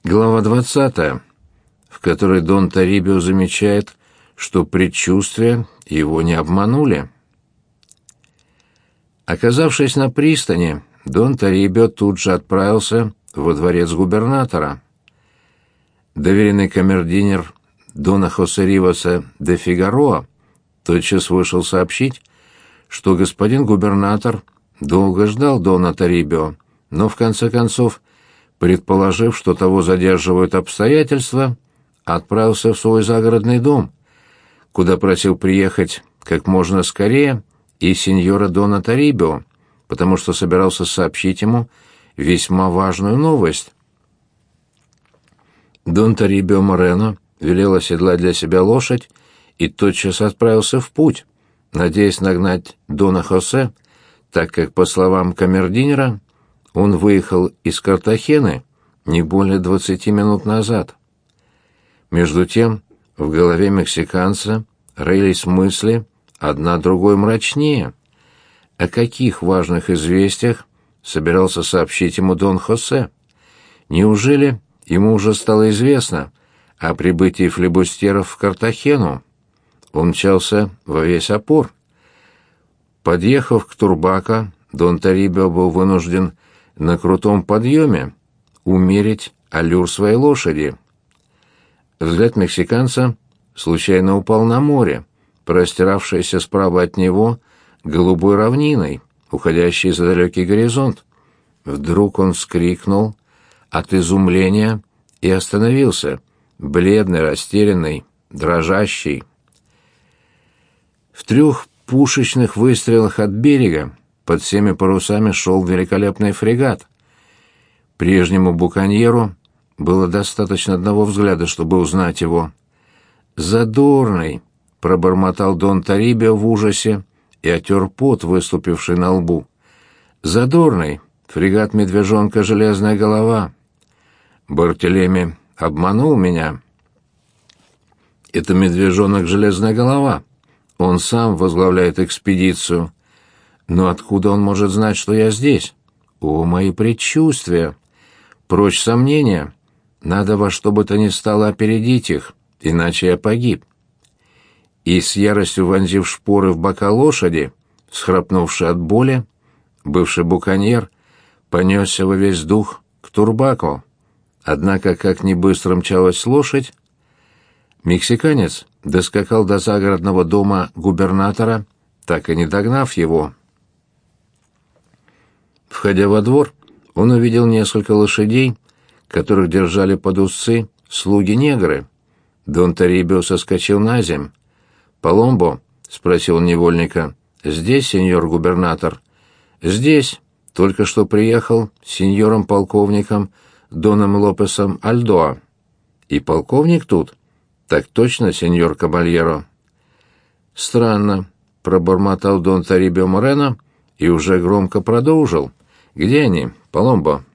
Глава 20, в которой Дон Тарибио замечает, что предчувствия его не обманули. Оказавшись на пристани, Дон Тарибио тут же отправился во дворец губернатора. Доверенный камердинер Дона Хосе Риваса де Фигароа тотчас вышел сообщить, что господин губернатор долго ждал Дона Тарибио, но в конце концов, предположив, что того задерживают обстоятельства, отправился в свой загородный дом, куда просил приехать как можно скорее и сеньора Дона Тарибио, потому что собирался сообщить ему весьма важную новость. Дон Тарибио Морено велел оседлать для себя лошадь и тотчас отправился в путь, надеясь нагнать Дона Хосе, так как, по словам камердинера, он выехал из Картахены не более 20 минут назад. Между тем, в голове мексиканца роились мысли, одна другой мрачнее. О каких важных известиях собирался сообщить ему Дон Хосе? Неужели ему уже стало известно о прибытии флибустеров в Картахену? Он мчался во весь опор. Подъехав к Турбако, Дон Тарибио был вынужден на крутом подъеме умерить аллюр своей лошади. Взгляд мексиканца случайно упал на море, простиравшееся справа от него голубой равниной, уходящей за далекий горизонт. Вдруг он вскрикнул от изумления и остановился, бледный, растерянный, дрожащий. В 3 пушечных выстрелах от берега под всеми парусами шел великолепный фрегат. Прежнему буконьеру было достаточно одного взгляда, чтобы узнать его. «Задорный!» — пробормотал Дон Тарибио в ужасе и отер пот, выступивший на лбу. «Задорный! Фрегат «Медвежонка» Железная голова!» Бартелеми обманул меня. Это «Медвежонок» Железная голова. Он сам возглавляет экспедицию. Но откуда он может знать, что я здесь? О, мои предчувствия! Прочь сомнения. Надо во что бы то ни стало опередить их, иначе я погиб. И с яростью вонзив шпоры в бока лошади, схрапнувший от боли, бывший буконьер понесся во весь дух к Турбако. Однако, как ни быстро мчалась лошадь, мексиканец доскакал до загородного дома губернатора, так и не догнав его. Входя во двор, он увидел несколько лошадей, которых держали под уздцы слуги-негры. Дон Тарибио соскочил на земь. «Паломбо?» — спросил невольника. «Здесь, сеньор губернатор?» «Здесь. Только что приехал с сеньором-полковником Доном Лопесом Альдоа». «И полковник тут?» «Так точно, сеньор Кабальеро». «Странно», — пробормотал Дон Тарибио Морено и уже громко продолжил. «Где они, Паломбо?»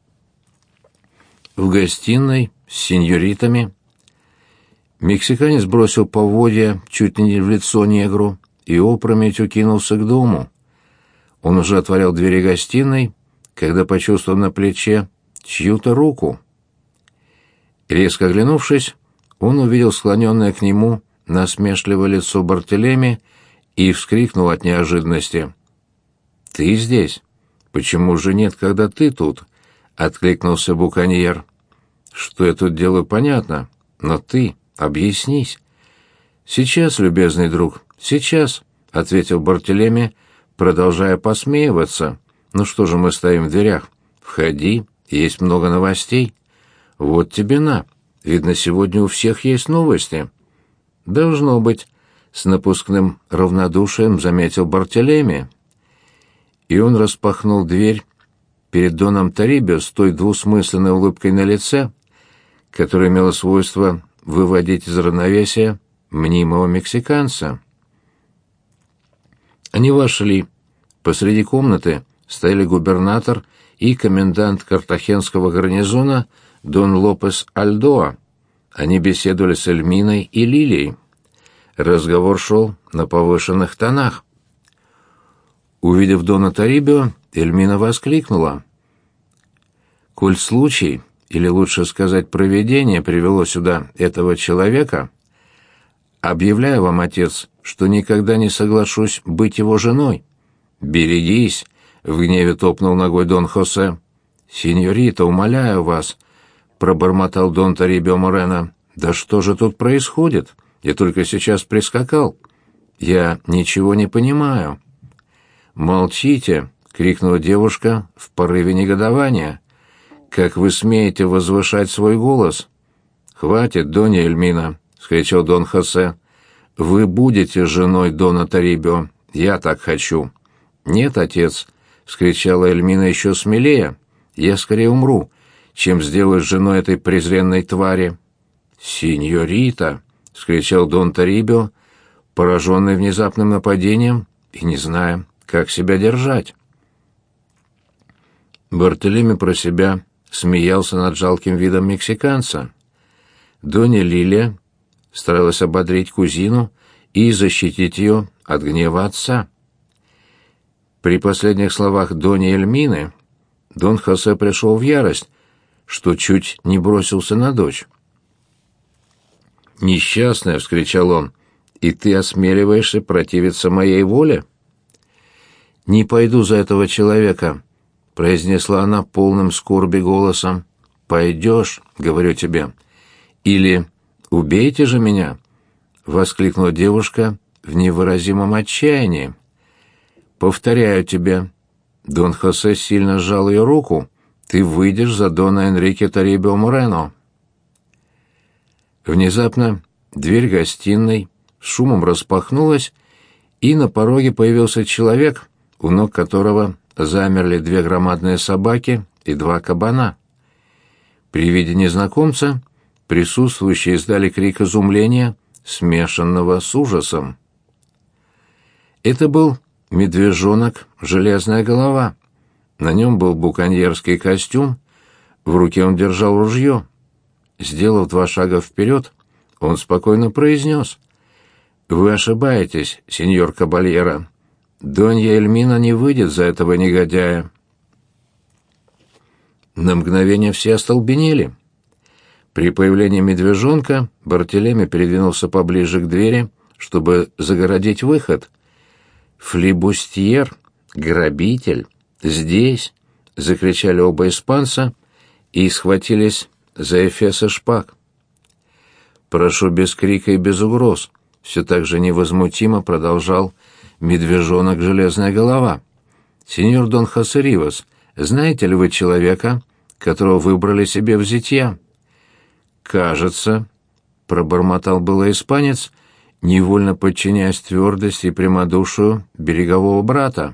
«В гостиной с сеньоритами». Мексиканец бросил поводья чуть ли не в лицо негру и опрометью кинулся к дому. Он уже отворял двери гостиной, когда почувствовал на плече чью-то руку. Резко оглянувшись, он увидел склоненное к нему насмешливое лицо Бартелеми и вскрикнул от неожиданности. «Ты здесь? Почему же нет, когда ты тут?» — откликнулся буконьер. «Что я тут делаю, понятно, но ты объяснись». «Сейчас, любезный друг, сейчас», — ответил Бартелеми, продолжая посмеиваться. «Ну что же мы стоим в дверях? Входи, есть много новостей. Вот тебе на. Видно, сегодня у всех есть новости». «Должно быть», — с напускным равнодушием заметил Бартелеми. И он распахнул дверь перед Доном Тарибио с той двусмысленной улыбкой на лице, которая имела свойство выводить из равновесия мнимого мексиканца. Они вошли. Посреди комнаты стояли губернатор и комендант картахенского гарнизона Дон Лопес Альдоа. Они беседовали с Эльминой и Лилией. Разговор шел на повышенных тонах. Увидев Дона Тарибио, Эльмина воскликнула: «Коль случай или лучше сказать, провидение привело сюда этого человека, объявляю вам, отец, что никогда не соглашусь быть его женой. Берегись, — в гневе топнул ногой Дон Хосе. Синьорита, умоляю вас, — пробормотал Дон Торибио Морено. Да что же тут происходит? Я только сейчас прискакал. Я ничего не понимаю. Молчите, — крикнула девушка в порыве негодования. Как вы смеете возвышать свой голос? Хватит, Донья Эльмина, — вскричал Дон Хосе. Вы будете женой Дона Торибио. Я так хочу. Нет, отец, — вскричала Эльмина еще смелее. Я скорее умру, чем сделаюсь женой этой презренной твари. Синьорита, — вскричал Дон Торибио, пораженный внезапным нападением и не зная, как себя держать. Бартолеми про себя смеялся над жалким видом мексиканца. Донья Лилия старалась ободрить кузину и защитить ее от гнева отца. При последних словах Доньи Эльмины Дон Хосе пришел в ярость, что чуть не бросился на дочь. «Несчастная!» — вскричал он. «И ты осмеливаешься противиться моей воле?» «Не пойду за этого человека», — произнесла она полным скорби голосом. «Пойдешь, — говорю тебе, — или убейте же меня!» — воскликнула девушка в невыразимом отчаянии. «Повторяю тебе». Дон Хосе сильно сжал ее руку. «Ты выйдешь за Дона Энрике Торибио Морено». Внезапно дверь гостиной с шумом распахнулась, и на пороге появился человек, у ног которого замерли 2 громадные собаки и 2 кабана. При виде незнакомца присутствующие издали крик изумления, смешанного с ужасом. Это был медвежонок «Железная голова». На нем был буконьерский костюм, в руке он держал ружье. Сделав 2 шага вперед, он спокойно произнес: «Вы ошибаетесь, сеньор Кабальеро. Донья Эльмина не выйдет за этого негодяя». На мгновение все остолбенели. При появлении медвежонка Бартолеми передвинулся поближе к двери, чтобы загородить выход. «Флибустьер, грабитель, здесь!» — закричали оба испанца и схватились за эфесы шпаг. «Прошу без крика и без угроз», — все так же невозмутимо продолжал медвежонок «Железная голова». «Сеньор Дон Хосе Ривас, знаете ли вы человека, которого выбрали себе в зятья?» «Кажется», — пробормотал было испанец, невольно подчиняясь твердости и прямодушию берегового брата.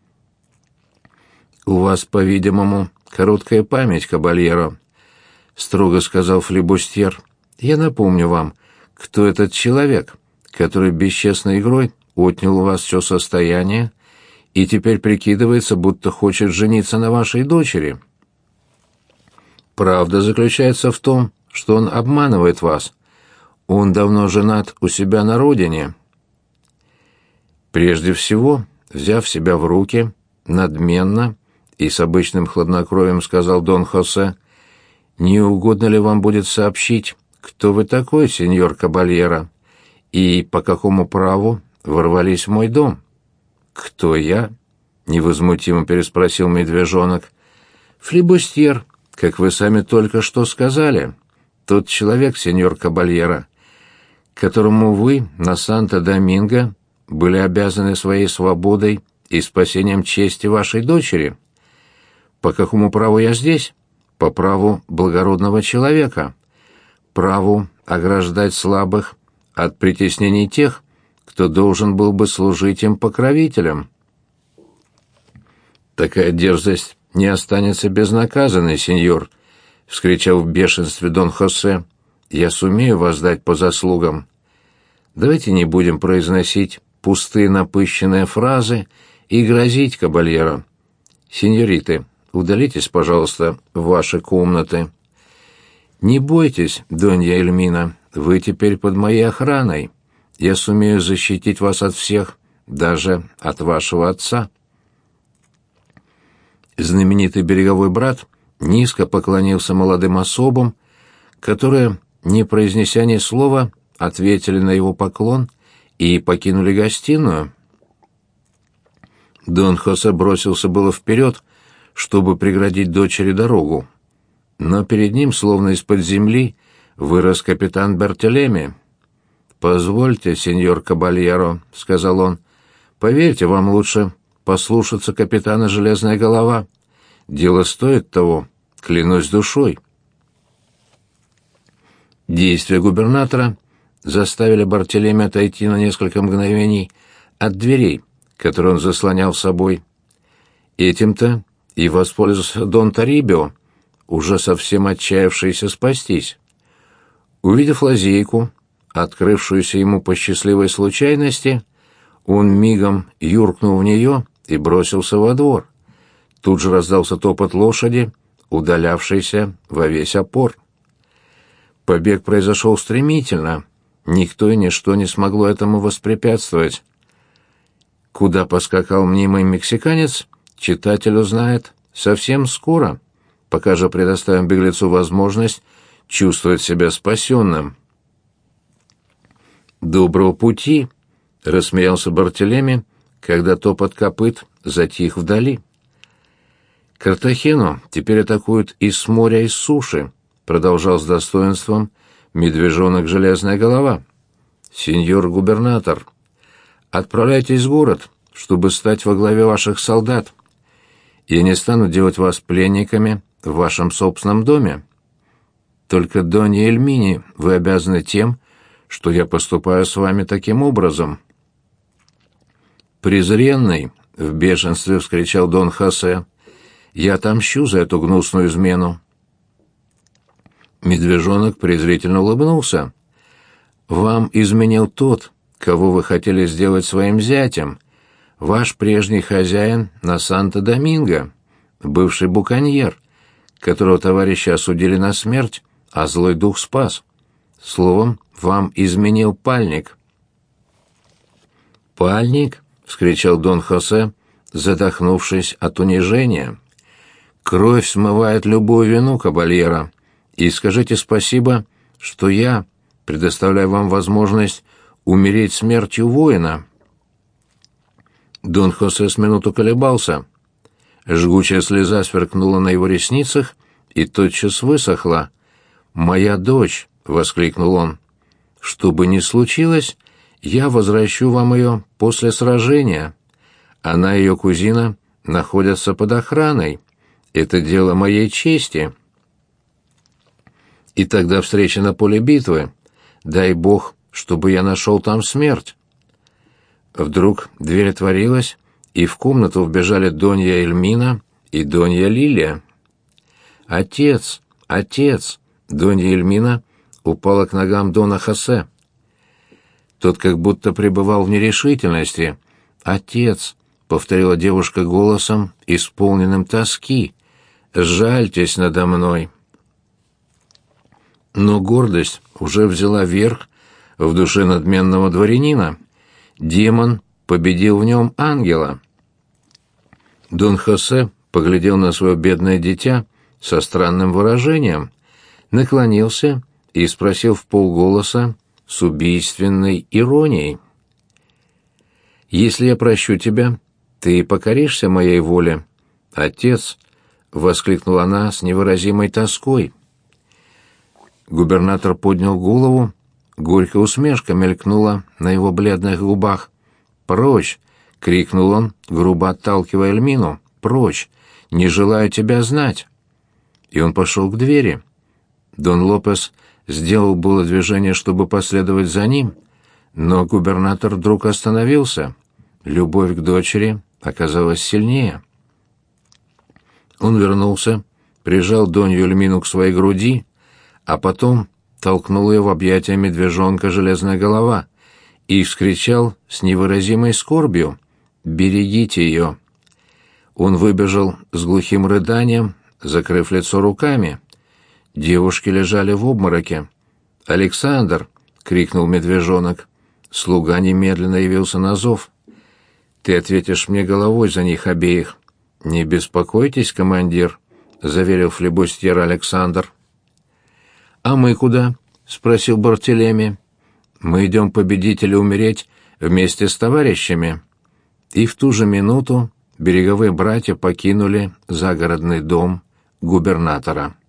«У вас, по-видимому, короткая память, кабальеро», — строго сказал флибустьер. «Я напомню вам, кто этот человек, который бесчестной игрой отнял у вас все состояние и теперь прикидывается, будто хочет жениться на вашей дочери. Правда заключается в том, что он обманывает вас. Он давно женат у себя на родине». Прежде всего, взяв себя в руки, надменно и с обычным хладнокровием сказал Дон Хосе: «Не угодно ли вам будет сообщить, кто вы такой, сеньор Кабальеро, и по какому праву ворвались в мой дом?» «Кто я?» — невозмутимо переспросил медвежонок. «Флибустьер, как вы сами только что сказали. Тот человек, сеньор Кабальеро, которому вы на Санто-Доминго были обязаны своей свободой и спасением чести вашей дочери. По какому праву я здесь? По праву благородного человека, праву ограждать слабых от притеснений тех, кто должен был бы служить им покровителем». «Такая дерзость не останется безнаказанной, сеньор», — вскричал в бешенстве Дон Хосе. «Я сумею воздать по заслугам. Давайте не будем произносить пустые напыщенные фразы и грозить кабальеро. Сеньориты, удалитесь, пожалуйста, в ваши комнаты. Не бойтесь, Донья Эльмина, вы теперь под моей охраной. Я сумею защитить вас от всех, даже от вашего отца». Знаменитый береговой брат низко поклонился молодым особам, которые, не произнеся ни слова, ответили на его поклон и покинули гостиную. Дон Хосе бросился было вперед, чтобы преградить дочери дорогу, но перед ним, словно из-под земли, вырос капитан Бертелеми. «Позвольте, сеньор Кабальеро», — сказал он, — «поверьте, вам лучше послушаться капитана Железная Голова. Дело стоит того, клянусь душой». Действия губернатора заставили Бартелеми отойти на несколько мгновений от дверей, которые он заслонял собой. Этим-то и воспользовался Дон Торибио, уже совсем отчаявшийся спастись. Увидев лазейку, открывшуюся ему по счастливой случайности, он мигом юркнул в нее и бросился во двор. Тут же раздался топот лошади, удалявшейся во весь опор. Побег произошел стремительно, никто и ничто не смогло этому воспрепятствовать. Куда поскакал мнимый мексиканец, читатель узнает совсем скоро, пока же предоставим беглецу возможность чувствовать себя спасенным. «Доброго пути!» — рассмеялся Бартелеми, когда топот копыт затих вдали. «Картахену теперь атакуют и с моря, и с суши», — продолжал с достоинством медвежонок Железная Голова. «Сеньор губернатор, отправляйтесь в город, чтобы стать во главе ваших солдат. Я не стану делать вас пленниками в вашем собственном доме. Только Донье Эльмине вы обязаны тем, что я поступаю с вами таким образом». «Презренный!» — в бешенстве вскричал Дон Хосе. «Я отомщу за эту гнусную измену». Медвежонок презрительно улыбнулся. «Вам изменил тот, кого вы хотели сделать своим зятем, ваш прежний хозяин на Санто-Доминго, бывший буконьер, которого товарищи осудили на смерть, а злой дух спас. Словом, вам изменил пальник». «Пальник?» — вскричал Дон Хосе, задохнувшись от унижения. «Кровь смывает любую вину, кабальеро, и скажите спасибо, что я предоставляю вам возможность умереть смертью воина». Дон Хосе с минуту колебался. Жгучая слеза сверкнула на его ресницах и тотчас высохла. «Моя дочь!» — воскликнул он. «Что бы ни случилось, я возвращу вам ее после сражения. Она и ее кузина находятся под охраной. Это дело моей чести. И тогда встреча на поле битвы. Дай бог, чтобы я нашел там смерть». Вдруг дверь отворилась, и в комнату вбежали Донья Эльмина и Донья Лилия. «Отец! Отец!» Донья Эльмина упала к ногам Дона Хосе. Тот как будто пребывал в нерешительности. «Отец!» — повторила девушка голосом, исполненным тоски. «Сжальтесь надо мной!» Но гордость уже взяла верх в душе надменного дворянина. Демон победил в нем ангела. Дон Хосе поглядел на свое бедное дитя со странным выражением, наклонился и спросил вполголоса с убийственной иронией: «Если я прощу тебя, ты покоришься моей воле?» «Отец!» — воскликнула она с невыразимой тоской. Губернатор поднял голову, горькая усмешка мелькнула на его бледных губах. «Прочь!» — крикнул он, грубо отталкивая Эльмину. «Прочь! Не желаю тебя знать!» И он пошел к двери. Дон Лопес сделал было движение, чтобы последовать за ним, но губернатор вдруг остановился. Любовь к дочери оказалась сильнее. Он вернулся, прижал Донью Эльмину к своей груди, а потом толкнул ее в объятия медвежонка Железная Голова и вскричал с невыразимой скорбью: «Берегите ее!» Он выбежал с глухим рыданием, закрыв лицо руками. Девушки лежали в обмороке. «Александр!» — крикнул медвежонок. Слуга немедленно явился на зов. «Ты ответишь мне головой за них обеих». «Не беспокойтесь, командир», — заверил флебустьер Александр. «А мы куда?» — спросил Бартелеми. «Мы идем победить или умереть вместе с товарищами». И в ту же минуту береговые братья покинули загородный дом губернатора.